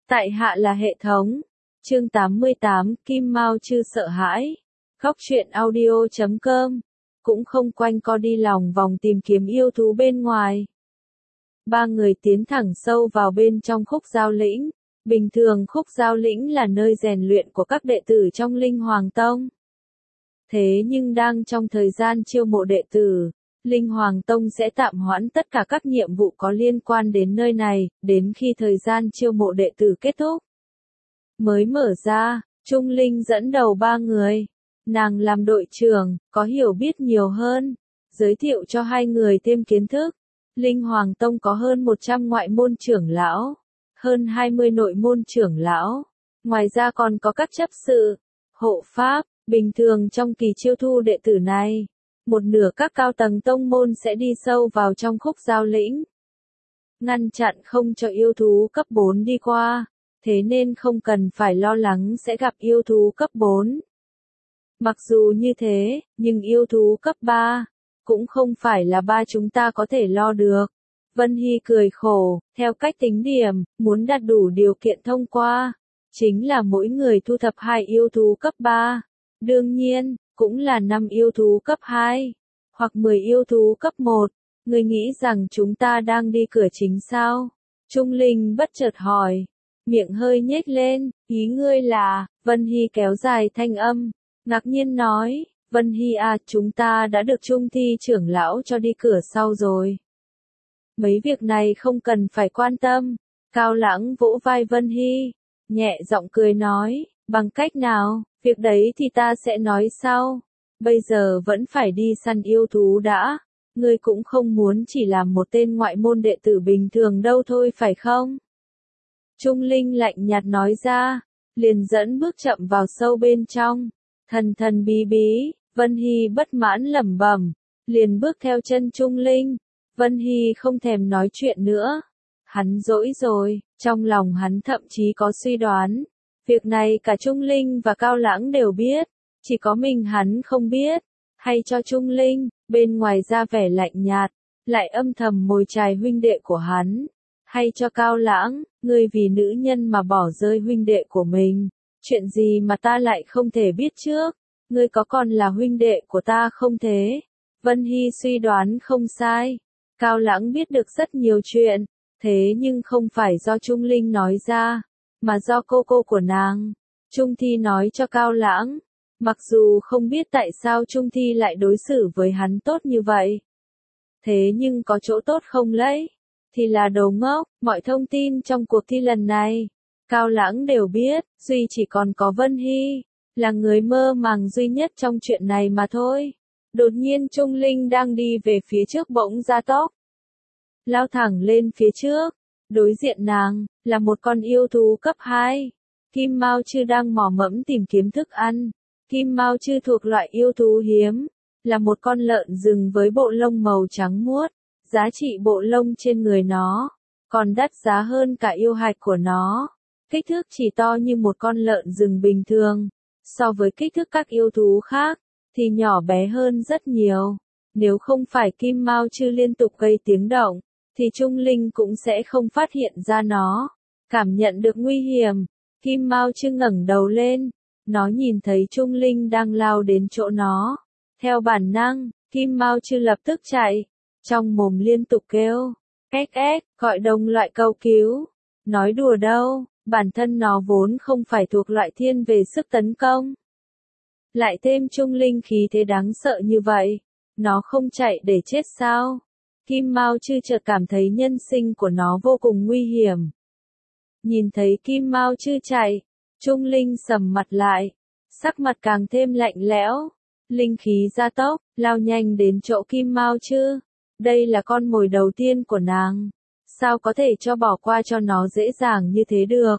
Tại hạ là hệ thống. Chương 88, Kim Mao Chư sợ hãi. Góc truyện audio.com. Cũng không quanh co đi lòng vòng tìm kiếm yêu thú bên ngoài. Ba người tiến thẳng sâu vào bên trong Khúc Giao Lĩnh. Bình thường Khúc Giao Lĩnh là nơi rèn luyện của các đệ tử trong Linh Hoàng Tông. Thế nhưng đang trong thời gian chiêu mộ đệ tử, Linh Hoàng Tông sẽ tạm hoãn tất cả các nhiệm vụ có liên quan đến nơi này, đến khi thời gian chiêu mộ đệ tử kết thúc. Mới mở ra, Trung Linh dẫn đầu ba người. Nàng làm đội trưởng, có hiểu biết nhiều hơn, giới thiệu cho hai người thêm kiến thức. Linh Hoàng Tông có hơn 100 ngoại môn trưởng lão, hơn 20 nội môn trưởng lão. Ngoài ra còn có các chấp sự, hộ pháp. Bình thường trong kỳ chiêu thu đệ tử này, một nửa các cao tầng tông môn sẽ đi sâu vào trong Khúc Giao Lĩnh, ngăn chặn không cho yêu thú cấp 4 đi qua, thế nên không cần phải lo lắng sẽ gặp yêu thú cấp 4. Mặc dù như thế, nhưng yêu thú cấp 3, cũng không phải là ba chúng ta có thể lo được. Vân Hy cười khổ, theo cách tính điểm, muốn đạt đủ điều kiện thông qua, chính là mỗi người thu thập 2 yêu thú cấp 3. Đương nhiên, cũng là 5 yêu thú cấp 2, hoặc 10 yêu thú cấp 1. Ngươi nghĩ rằng chúng ta đang đi cửa chính sao? Trung Linh bất chợt hỏi, miệng hơi nhếch lên, ý ngươi là, Vân Hy kéo dài thanh âm, ngạc nhiên nói, Vân Hy à, chúng ta đã được Trung Thi trưởng lão cho đi cửa sau rồi. Mấy việc này không cần phải quan tâm. Cao Lãng vỗ vai Vân Hy, nhẹ giọng cười nói, bằng cách nào? Việc đấy thì ta sẽ nói sau. Bây giờ vẫn phải đi săn yêu thú đã. Ngươi cũng không muốn chỉ làm một tên ngoại môn đệ tử bình thường đâu thôi phải không? Trung Linh lạnh nhạt nói ra, liền dẫn bước chậm vào sâu bên trong. Thần thần bí bí, Vân Hy bất mãn lẩm bẩm, liền bước theo chân Trung Linh. Vân Hy không thèm nói chuyện nữa. Hắn dỗi rồi, trong lòng hắn thậm chí có suy đoán. Việc này cả Trung Linh và Cao Lãng đều biết, chỉ có mình hắn không biết. Hay cho Trung Linh, bên ngoài ra vẻ lạnh nhạt, lại âm thầm mồi chài huynh đệ của hắn. Hay cho Cao Lãng, ngươi vì nữ nhân mà bỏ rơi huynh đệ của mình. Chuyện gì mà ta lại không thể biết trước? Ngươi có còn là huynh đệ của ta không thế? Vân Hy suy đoán không sai. Cao Lãng biết được rất nhiều chuyện, thế nhưng không phải do Trung Linh nói ra, mà do cô của nàng, Trung Thi nói cho Cao Lãng. Mặc dù không biết tại sao Trung Thi lại đối xử với hắn tốt như vậy, thế nhưng có chỗ tốt không lấy, thì là đồ ngốc. Mọi thông tin trong cuộc thi lần này, Cao Lãng đều biết, duy chỉ còn có Vân Hy, là người mơ màng duy nhất trong chuyện này mà thôi. Đột nhiên Trung Linh đang đi về phía trước bỗng ra tốc, lao thẳng lên phía trước. Đối diện nàng, là một con yêu thú cấp 2. Kim Mao Chư đang mò mẫm tìm kiếm thức ăn. Kim Mao Chư thuộc loại yêu thú hiếm, là một con lợn rừng với bộ lông màu trắng muốt. Giá trị bộ lông trên người nó, còn đắt giá hơn cả yêu hạch của nó. Kích thước chỉ to như một con lợn rừng bình thường. So với kích thước các yêu thú khác, thì nhỏ bé hơn rất nhiều. Nếu không phải Kim Mao Chư liên tục gây tiếng động, thì Trung Linh cũng sẽ không phát hiện ra nó. Cảm nhận được nguy hiểm, Kim Mao Chư ngẩng đầu lên, nó nhìn thấy Trung Linh đang lao đến chỗ nó. Theo bản năng, Kim Mao Chư lập tức chạy, trong mồm liên tục kêu, ếch ếch, gọi đồng loại cầu cứu. Nói đùa đâu, bản thân nó vốn không phải thuộc loại thiên về sức tấn công. Lại thêm Trung Linh khí thế đáng sợ như vậy, nó không chạy để chết sao? Kim Mao Chư chợt cảm thấy nhân sinh của nó vô cùng nguy hiểm. Nhìn thấy Kim Mao Chư chạy, Trung Linh sầm mặt lại, sắc mặt càng thêm lạnh lẽo. Linh khí gia tốc, lao nhanh đến chỗ Kim Mao Chư. Đây là con mồi đầu tiên của nàng, sao có thể cho bỏ qua cho nó dễ dàng như thế được?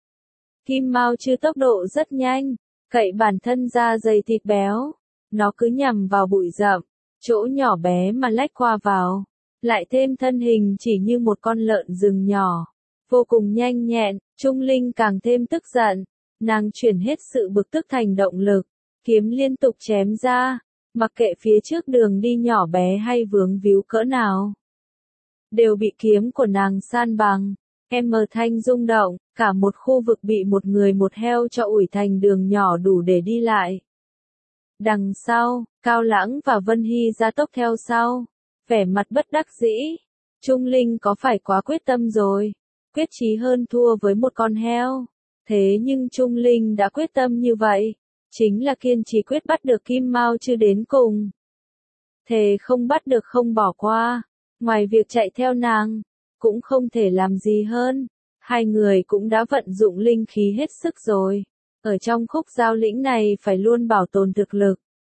Kim Mao Chư tốc độ rất nhanh, cậy bản thân ra dày thịt béo, nó cứ nhằm vào bụi rậm, chỗ nhỏ bé mà lách qua vào. Lại thêm thân hình chỉ như một con lợn rừng nhỏ, vô cùng nhanh nhẹn. Trung Linh càng thêm tức giận, nàng chuyển hết sự bực tức thành động lực, kiếm liên tục chém ra, mặc kệ phía trước đường đi nhỏ bé hay vướng víu cỡ nào, đều bị kiếm của nàng san bằng. Thanh rung động, cả một khu vực bị một người một heo cho ủi thành đường nhỏ đủ để đi lại. Đằng sau, Cao Lãng và Vân Hy gia tốc theo sau, vẻ mặt bất đắc dĩ. Trung Linh có phải quá quyết tâm rồi, quyết chí hơn thua với một con heo. Thế nhưng Trung Linh đã quyết tâm như vậy, chính là kiên trì quyết bắt được Kim Mao Chư đến cùng. Thề không bắt được không bỏ qua, ngoài việc chạy theo nàng, cũng không thể làm gì hơn. Hai người cũng đã vận dụng linh khí hết sức rồi. Ở trong khúc giao lĩnh này phải luôn bảo tồn thực lực.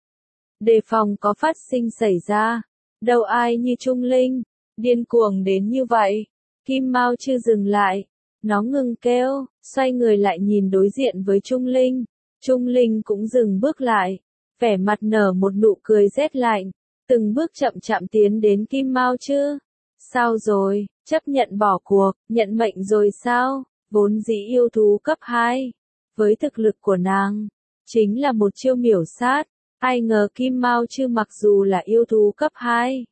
Đề phòng có phát sinh xảy ra. Đâu ai như Trung Linh, điên cuồng đến như vậy. Kim Mao Chư dừng lại. Nó ngừng kêu, xoay người lại nhìn đối diện với Trung Linh. Trung Linh cũng dừng bước lại. Vẻ mặt nở một nụ cười rét lạnh. Từng bước chậm chậm tiến đến Kim Mao Chư. Sao rồi, chấp nhận bỏ cuộc, nhận mệnh rồi sao? Vốn dĩ yêu thú cấp 2. Với thực lực của nàng, chính là một chiêu miểu sát. Ai ngờ Kim Mao Chư mặc dù là yêu thú cấp 2.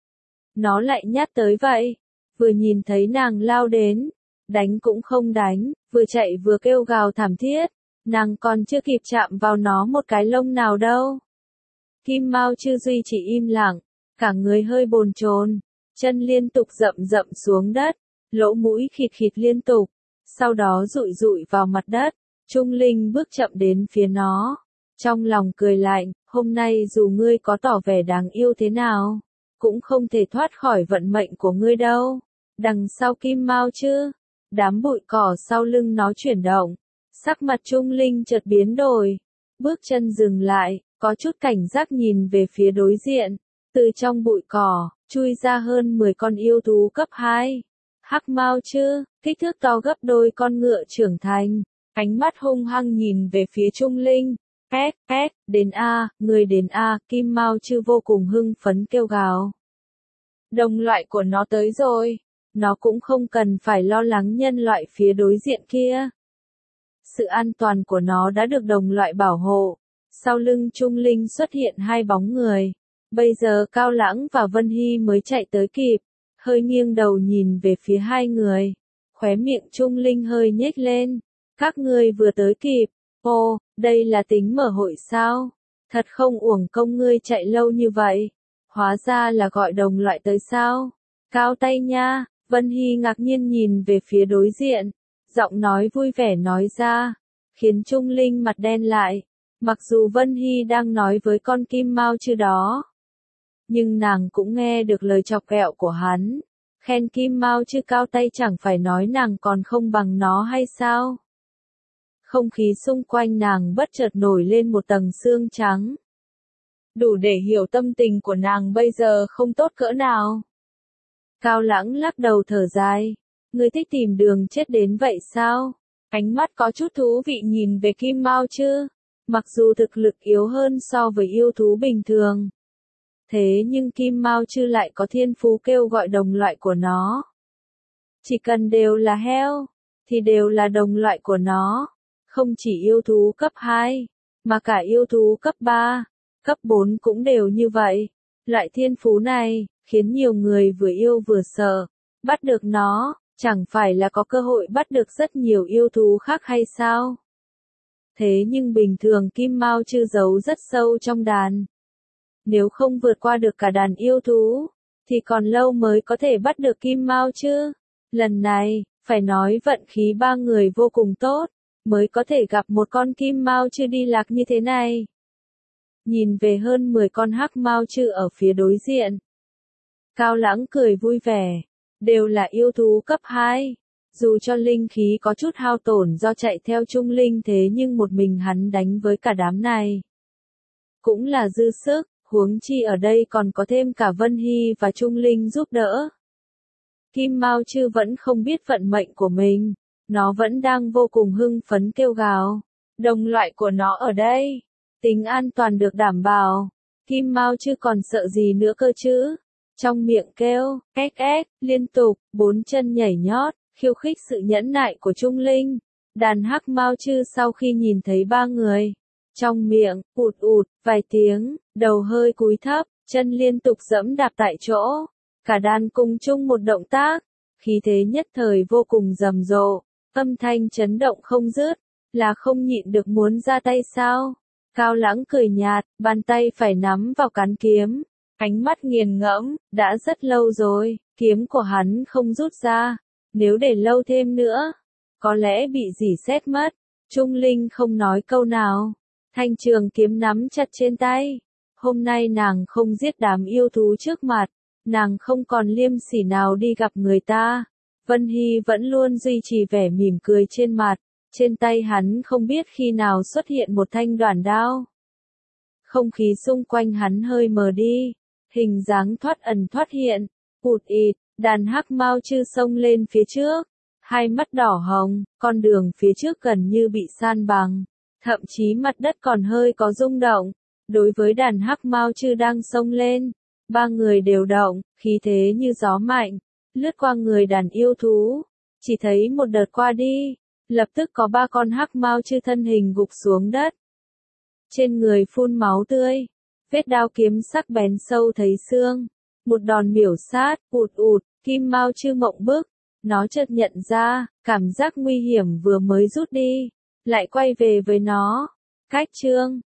Nó lại nhát tới vậy. Vừa nhìn thấy nàng lao đến, đánh cũng không đánh, vừa chạy vừa kêu gào thảm thiết. Nàng còn chưa kịp chạm vào nó một cái lông nào đâu. Kim Mao Chư duy chỉ im lặng, cả người hơi bồn chồn, chân liên tục dậm dậm xuống đất, lỗ mũi khịt khịt liên tục, sau đó dụi dụi vào mặt đất. Trung Linh bước chậm đến phía nó, trong lòng cười lạnh, hôm nay dù ngươi có tỏ vẻ đáng yêu thế nào, cũng không thể thoát khỏi vận mệnh của ngươi đâu. Đằng sau Kim Mao Chư, đám bụi cỏ sau lưng nó chuyển động, sắc mặt Trung Linh chợt biến đổi, bước chân dừng lại, có chút cảnh giác nhìn về phía đối diện, từ trong bụi cỏ, chui ra hơn 10 con yêu thú cấp 2. Hắc Mao Chư, kích thước to gấp đôi con ngựa trưởng thành, ánh mắt hung hăng nhìn về phía Trung Linh. Đến a, người đến a, Kim Mao Chư vô cùng hưng phấn kêu gào. Đồng loại của nó tới rồi, nó cũng không cần phải lo lắng nhân loại phía đối diện kia. Sự an toàn của nó đã được đồng loại bảo hộ. Sau lưng Trung Linh xuất hiện hai bóng người. Bây giờ Cao Lãng và Vân Hy mới chạy tới kịp, hơi nghiêng đầu nhìn về phía hai người. Khóe miệng Trung Linh hơi nhếch lên. Các ngươi vừa tới kịp. Ồ, đây là tính mở hội sao? Thật không uổng công ngươi chạy lâu như vậy. Hóa ra là gọi đồng loại tới sao? Cao tay nha. Vân Hy ngạc nhiên nhìn về phía đối diện. Giọng nói vui vẻ nói ra, khiến Trung Linh mặt đen lại. Mặc dù Vân Hy đang nói với con Kim Mao Chư đó, nhưng nàng cũng nghe được lời chọc ghẹo của hắn. Khen Kim Mao Chư cao tay chẳng phải nói nàng còn không bằng nó hay sao? Không khí xung quanh nàng bất chợt nổi lên một tầng sương trắng. Đủ để hiểu tâm tình của nàng bây giờ không tốt cỡ nào. Cao Lãng lắc đầu thở dài. Ngươi thích tìm đường chết đến vậy sao? Ánh mắt có chút thú vị nhìn về Kim Mao Chư. Mặc dù thực lực yếu hơn so với yêu thú bình thường. Thế nhưng Kim Mao Chư lại có thiên phú kêu gọi đồng loại của nó. Chỉ cần đều là heo, thì đều là đồng loại của nó. Không chỉ yêu thú cấp 2, mà cả yêu thú cấp 3, cấp 4 cũng đều như vậy. Loại thiên phú này, khiến nhiều người vừa yêu vừa sợ. Bắt được nó, chẳng phải là có cơ hội bắt được rất nhiều yêu thú khác hay sao? Thế nhưng bình thường Kim Mao Chư giấu rất sâu trong đàn. Nếu không vượt qua được cả đàn yêu thú, thì còn lâu mới có thể bắt được Kim Mao Chư. Lần này, phải nói vận khí ba người vô cùng tốt, mới có thể gặp một con Kim Mao Chư đi lạc như thế này. Nhìn về hơn 10 con Hắc Mao Chư ở phía đối diện. Cao Lãng cười vui vẻ, đều là yêu thú cấp 2. Dù cho linh khí có chút hao tổn do chạy theo Trung Linh thế nhưng một mình hắn đánh với cả đám này cũng là dư sức, huống chi ở đây còn có thêm cả Vân Hy và Trung Linh giúp đỡ. Kim Mao Chư vẫn không biết vận mệnh của mình, nó vẫn đang vô cùng hưng phấn kêu gào. Đồng loại của nó ở đây, tính an toàn được đảm bảo. Kim Mao Chư còn sợ gì nữa cơ chứ? Trong miệng kêu, liên tục, bốn chân nhảy nhót, khiêu khích sự nhẫn nại của Trung Linh. Đàn Hắc Mao Chư sau khi nhìn thấy ba người, trong miệng, ụt ụt, vài tiếng, đầu hơi cúi thấp, chân liên tục giẫm đạp tại chỗ. Cả đàn cùng chung một động tác, khí thế nhất thời vô cùng rầm rộ, âm thanh chấn động không dứt, là không nhịn được muốn ra tay sao? Cao Lãng cười nhạt, bàn tay phải nắm vào cán kiếm, ánh mắt nghiền ngẫm, đã rất lâu rồi, kiếm của hắn không rút ra, nếu để lâu thêm nữa, có lẽ bị rỉ sét mất. Trung Linh không nói câu nào, thanh trường kiếm nắm chặt trên tay. Hôm nay nàng không giết đám yêu thú trước mặt, nàng không còn liêm sỉ nào đi gặp người ta. Vân Hy vẫn luôn duy trì vẻ mỉm cười trên mặt, trên tay hắn không biết khi nào xuất hiện một thanh đoản đao. Không khí xung quanh hắn hơi mờ đi, hình dáng thoát ẩn thoát hiện, ụt ịt, đàn hắc mao chư xông lên phía trước, hai mắt đỏ hồng, con đường phía trước gần như bị san bằng, thậm chí mặt đất còn hơi có rung động. Đối với đàn hắc mao chư đang xông lên, ba người đều động, khí thế như gió mạnh, lướt qua người đàn yêu thú, chỉ thấy một đợt qua đi, lập tức có ba con hắc mao chư thân hình gục xuống đất. Trên người phun máu tươi, vết đao kiếm sắc bén sâu thấy xương, một đòn miểu sát, ụt ụt, kim mao chư mộng bức, nó chợt nhận ra, cảm giác nguy hiểm vừa mới rút đi, lại quay về với nó. Cách chương